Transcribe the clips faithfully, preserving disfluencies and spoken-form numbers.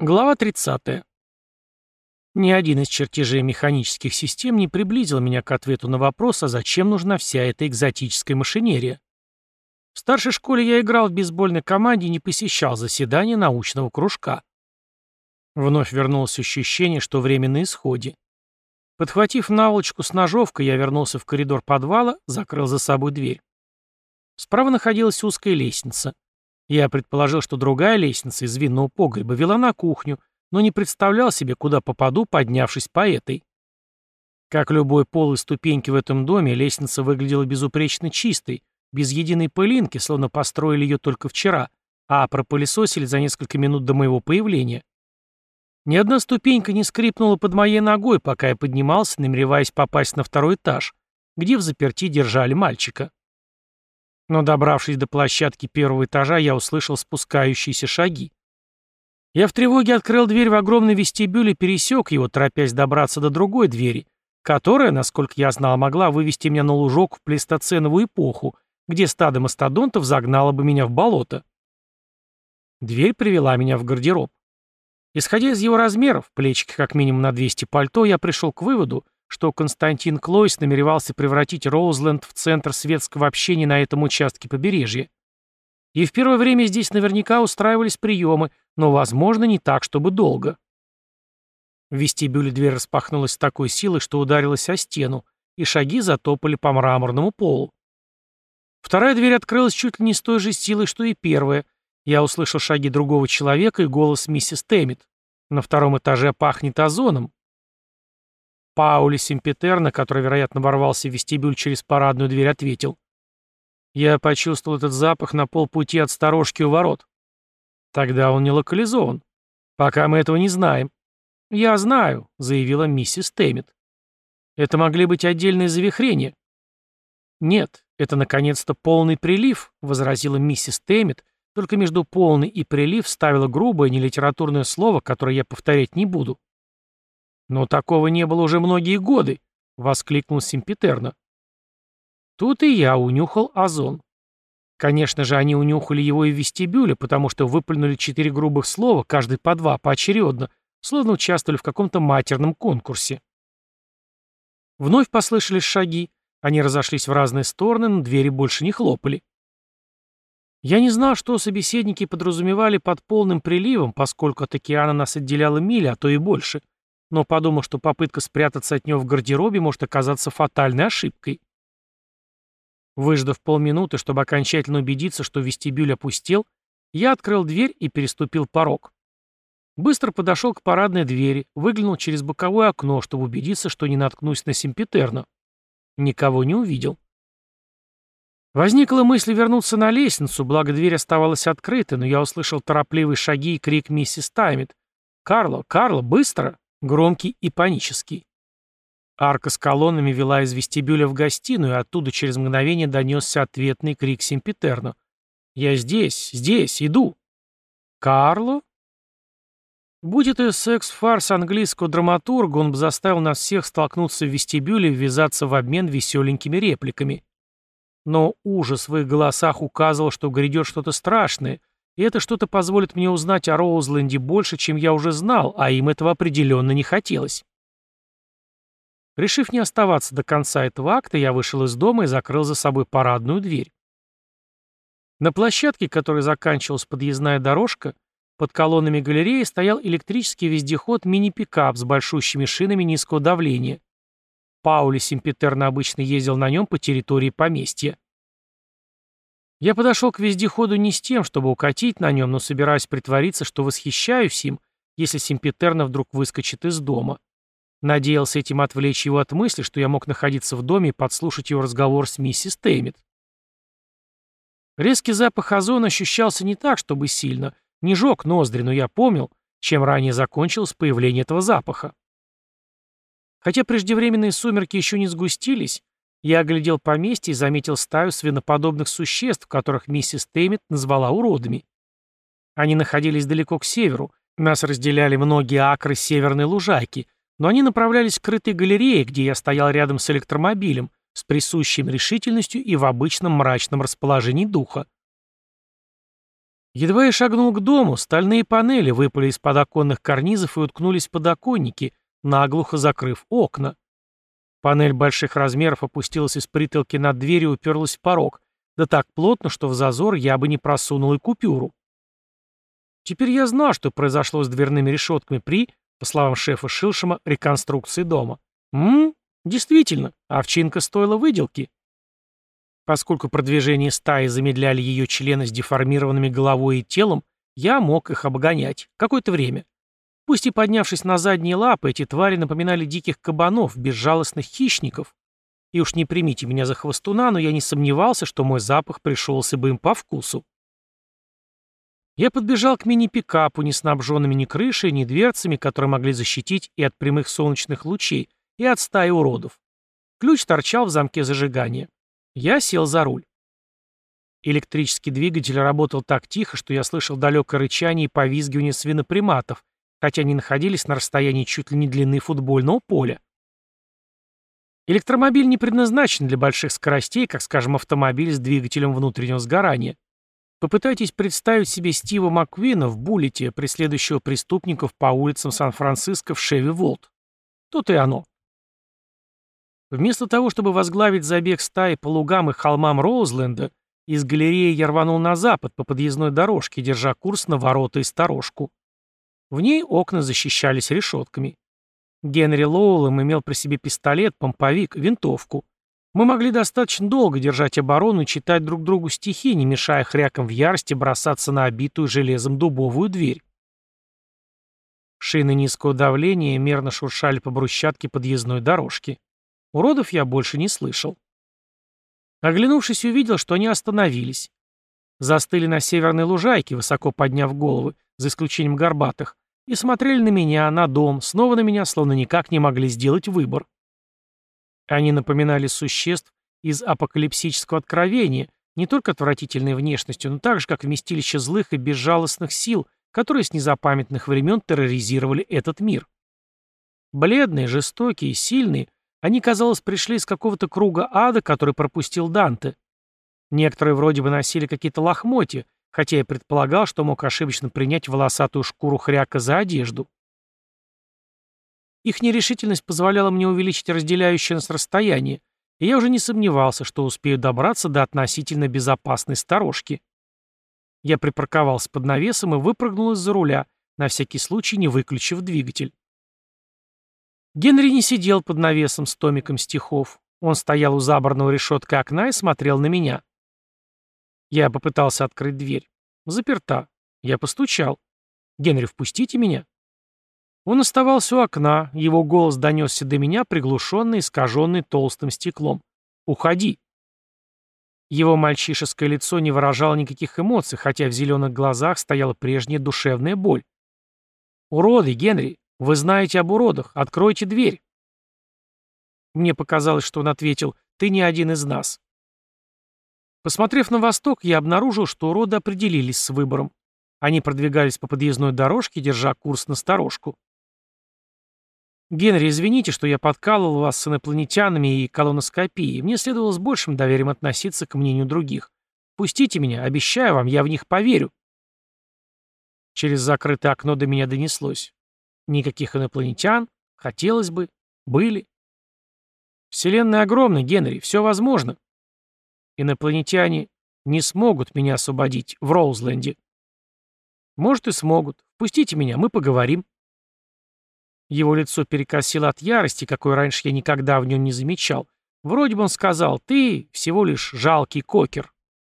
Глава тридцатая. Ни один из чертежей механических систем не приблизил меня к ответу на вопрос, а зачем нужна вся эта экзотическая машинерия. В старшей школе я играл в бейсбольной команде и не посещал заседания научного кружка. Вновь вернулось ощущение, что время на исходе. Подхватив наволочку с ножовкой, я вернулся в коридор подвала, закрыл за собой дверь. Справа находилась узкая лестница. Я предположил, что другая лестница из винного погреба вела на кухню, но не представлял себе, куда попаду, поднявшись по этой. Как любой пол и ступеньки в этом доме, лестница выглядела безупречно чистой, без единой пылинки, словно построили ее только вчера, а пропылесосили за несколько минут до моего появления. Ни одна ступенька не скрипнула под моей ногой, пока я поднимался, намереваясь попасть на второй этаж, где взаперти держали мальчика. Но, добравшись до площадки первого этажа, я услышал спускающиеся шаги. Я в тревоге открыл дверь в огромный вестибюль и пересек его, торопясь добраться до другой двери, которая, насколько я знал, могла вывести меня на лужок в плейстоценовую эпоху, где стадо мастодонтов загнало бы меня в болото. Дверь привела меня в гардероб. Исходя из его размеров, плечики как минимум на двести пальто, я пришел к выводу, что Константин Клойс намеревался превратить Роузленд в центр светского общения на этом участке побережья. И в первое время здесь наверняка устраивались приемы, но, возможно, не так, чтобы долго. В вестибюле дверь распахнулась с такой силой, что ударилась о стену, и шаги затопали по мраморному полу. Вторая дверь открылась чуть ли не с той же силой, что и первая. Я услышал шаги другого человека и голос миссис Тэммит. На втором этаже пахнет озоном. Паули Семпетерно, который, вероятно, ворвался в вестибюль через парадную дверь, ответил. Я почувствовал этот запах на полпути от сторожки у ворот. Тогда он не локализован. Пока мы этого не знаем. Я знаю, заявила миссис Тэммит. Это могли быть отдельные завихрения. Нет, это наконец-то полный прилив, возразила миссис Тэммит, только между полный и прилив вставила грубое нелитературное слово, которое я повторять не буду. «Но такого не было уже многие годы», — воскликнул Семпетерно. Тут и я унюхал озон. Конечно же, они унюхали его и в вестибюле, потому что выплюнули четыре грубых слова, каждый по два, поочередно, словно участвовали в каком-то матерном конкурсе. Вновь послышались шаги, они разошлись в разные стороны, но двери больше не хлопали. Я не знал, что собеседники подразумевали под полным приливом, поскольку от океана нас отделяла миля, а то и больше, но подумал, что попытка спрятаться от него в гардеробе может оказаться фатальной ошибкой. Выждав полминуты, чтобы окончательно убедиться, что вестибюль опустел, я открыл дверь и переступил порог. Быстро подошел к парадной двери, выглянул через боковое окно, чтобы убедиться, что не наткнусь на Семпетерно. Никого не увидел. Возникла мысль вернуться на лестницу, благо дверь оставалась открытой, но я услышал торопливые шаги и крик миссис Таймит. «Карло! Карло! Быстро!» Громкий и панический. Арка с колоннами вела из вестибюля в гостиную, и оттуда через мгновение донесся ответный крик Семпетерно. «Я здесь! Здесь! Иду!» «Карло?» Будь это секс-фарс английского драматурга, он бы заставил нас всех столкнуться в вестибюле и ввязаться в обмен веселенькими репликами. Но ужас в их голосах указывал, что грядет что-то страшное, и это что-то позволит мне узнать о Роузленде больше, чем я уже знал, а им этого определенно не хотелось. Решив не оставаться до конца этого акта, я вышел из дома и закрыл за собой парадную дверь. На площадке, которой заканчивалась подъездная дорожка, под колоннами галереи стоял электрический вездеход мини-пикап с большущими шинами низкого давления. Паули Семпетерно обычно ездил на нем по территории поместья. Я подошел к вездеходу не с тем, чтобы укатить на нем, но собираюсь притвориться, что восхищаюсь им, если Семпетерно вдруг выскочит из дома. Надеялся этим отвлечь его от мысли, что я мог находиться в доме и подслушать его разговор с миссис Тэммит. Резкий запах озона ощущался не так, чтобы сильно, не жег ноздри, но я помнил, чем ранее закончилось появление этого запаха. Хотя преждевременные сумерки еще не сгустились, я оглядел поместье и заметил стаю свиноподобных существ, которых миссис Тэммит назвала уродами. Они находились далеко к северу, нас разделяли многие акры северной лужайки, но они направлялись к крытой галерее, где я стоял рядом с электромобилем, с присущей им решительностью и в обычном мрачном расположении духа. Едва я шагнул к дому, стальные панели выпали из-под оконных карнизов и уткнулись в подоконники, наглухо закрыв окна. Панель больших размеров опустилась из притолки над дверью и уперлась в порог, да так плотно, что в зазор я бы не просунул и купюру. Теперь я знал, что произошло с дверными решетками при, по словам шефа Шилшема, реконструкции дома. Ммм, действительно, овчинка стоила выделки. Поскольку продвижение стаи замедляли ее члены с деформированными головой и телом, я мог их обгонять какое-то время. Пусть и поднявшись на задние лапы, эти твари напоминали диких кабанов, безжалостных хищников. И уж не примите меня за хвостуна, но я не сомневался, что мой запах пришелся бы им по вкусу. Я подбежал к мини-пикапу, не снабженными ни крышей, ни дверцами, которые могли защитить и от прямых солнечных лучей, и от стаи уродов. Ключ торчал в замке зажигания. Я сел за руль. Электрический двигатель работал так тихо, что я слышал далекое рычание и повизгивание свиноприматов, хотя они находились на расстоянии чуть ли не длины футбольного поля. Электромобиль не предназначен для больших скоростей, как, скажем, автомобиль с двигателем внутреннего сгорания. Попытайтесь представить себе Стива Маккуина в буллете, преследующего преступников по улицам Сан-Франциско в Шеви Волт. То-то и оно. Вместо того, чтобы возглавить забег стаи по лугам и холмам Роузленда, из галереи я рванул на запад по подъездной дорожке, держа курс на ворота и сторожку. В ней окна защищались решетками. Генри Лоуэлл имел при себе пистолет, помповик, винтовку. Мы могли достаточно долго держать оборону и читать друг другу стихи, не мешая хрякам в ярости бросаться на обитую железом дубовую дверь. Шины низкого давления мерно шуршали по брусчатке подъездной дорожки. Уродов я больше не слышал. Оглянувшись, увидел, что они остановились. Застыли на северной лужайке, высоко подняв головы, за исключением горбатых, и смотрели на меня, на дом, снова на меня, словно никак не могли сделать выбор. Они напоминали существ из апокалипсического откровения, не только отвратительной внешностью, но также как вместилище злых и безжалостных сил, которые с незапамятных времен терроризировали этот мир. Бледные, жестокие, сильные, они, казалось, пришли из какого-то круга ада, который пропустил Данте. Некоторые вроде бы носили какие-то лохмотья, хотя я предполагал, что мог ошибочно принять волосатую шкуру хряка за одежду. Их нерешительность позволяла мне увеличить разделяющее нас расстояние, и я уже не сомневался, что успею добраться до относительно безопасной сторожки. Я припарковался под навесом и выпрыгнул из-за руля, на всякий случай не выключив двигатель. Генри не сидел под навесом с томиком стихов. Он стоял у забранного решеткой окна и смотрел на меня. Я попытался открыть дверь. Заперта. Я постучал. «Генри, впустите меня». Он оставался у окна, его голос донесся до меня, приглушенный, искаженный толстым стеклом. «Уходи». Его мальчишеское лицо не выражало никаких эмоций, хотя в зеленых глазах стояла прежняя душевная боль. «Уроды, Генри, вы знаете об уродах, откройте дверь». Мне показалось, что он ответил: «Ты не один из нас». Посмотрев на восток, я обнаружил, что уроды определились с выбором. Они продвигались по подъездной дорожке, держа курс на сторожку. «Генри, извините, что я подкалывал вас с инопланетянами и колоноскопией. Мне следовало с большим доверием относиться к мнению других. Пустите меня, обещаю вам, я в них поверю». Через закрытое окно до меня донеслось: «Никаких инопланетян, хотелось бы, были». «Вселенная огромна, Генри, все возможно. Инопланетяне не смогут меня освободить в Роузленде». «Может, и смогут. Впустите меня, мы поговорим». Его лицо перекосило от ярости, какой раньше я никогда в нем не замечал. Вроде бы он сказал: «Ты всего лишь жалкий кокер».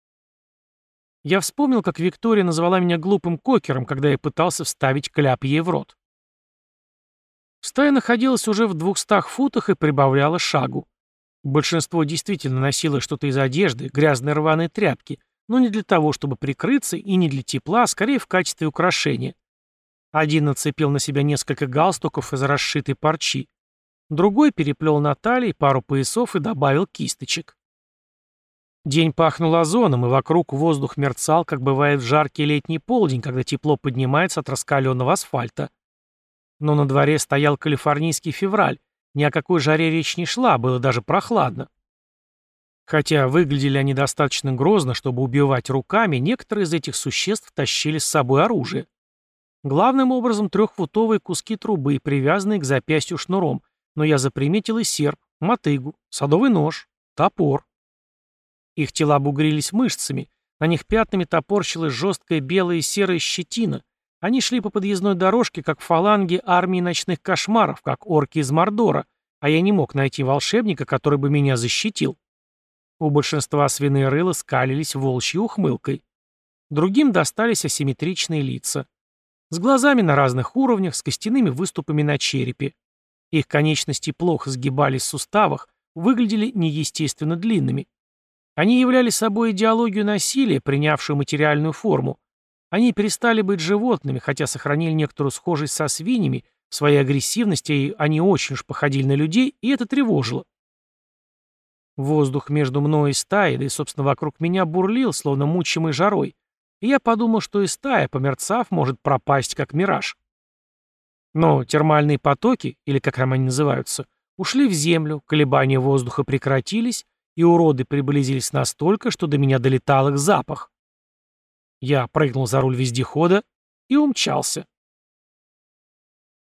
Я вспомнил, как Виктория назвала меня глупым кокером, когда я пытался вставить кляп ей в рот. Стая находилась уже в двухстах футах и прибавляла шагу. Большинство действительно носило что-то из одежды, грязные рваные тряпки, но не для того, чтобы прикрыться, и не для тепла, а скорее в качестве украшения. Один нацепил на себя несколько галстуков из расшитой парчи. Другой переплел на талии пару поясов и добавил кисточек. День пахнул озоном, и вокруг воздух мерцал, как бывает в жаркий летний полдень, когда тепло поднимается от раскаленного асфальта. Но на дворе стоял калифорнийский февраль, ни о какой жаре речь не шла, было даже прохладно. Хотя выглядели они достаточно грозно, чтобы убивать руками, некоторые из этих существ тащили с собой оружие. Главным образом трехфутовые куски трубы, привязанные к запястью шнуром, но я заприметил и серп, мотыгу, садовый нож, топор. Их тела бугрились мышцами, на них пятнами топорщилась жесткая белая и серая щетина. Они шли по подъездной дорожке, как фаланги армии ночных кошмаров, как орки из Мордора, а я не мог найти волшебника, который бы меня защитил. У большинства свиные рыла скалились волчьей ухмылкой. Другим достались асимметричные лица. С глазами на разных уровнях, с костяными выступами на черепе. Их конечности плохо сгибались в суставах, выглядели неестественно длинными. Они являли собой идеологию насилия, принявшую материальную форму. Они перестали быть животными, хотя сохранили некоторую схожесть со свиньями, в своей агрессивности и они очень уж походили на людей, и это тревожило. Воздух между мной и стаей, да и, собственно, вокруг меня бурлил, словно мучимый жарой, и я подумал, что и стая, померцав, может пропасть, как мираж. Но термальные потоки, или как там они называются, ушли в землю, колебания воздуха прекратились, и уроды приблизились настолько, что до меня долетал их запах. Я прыгнул за руль вездехода и умчался.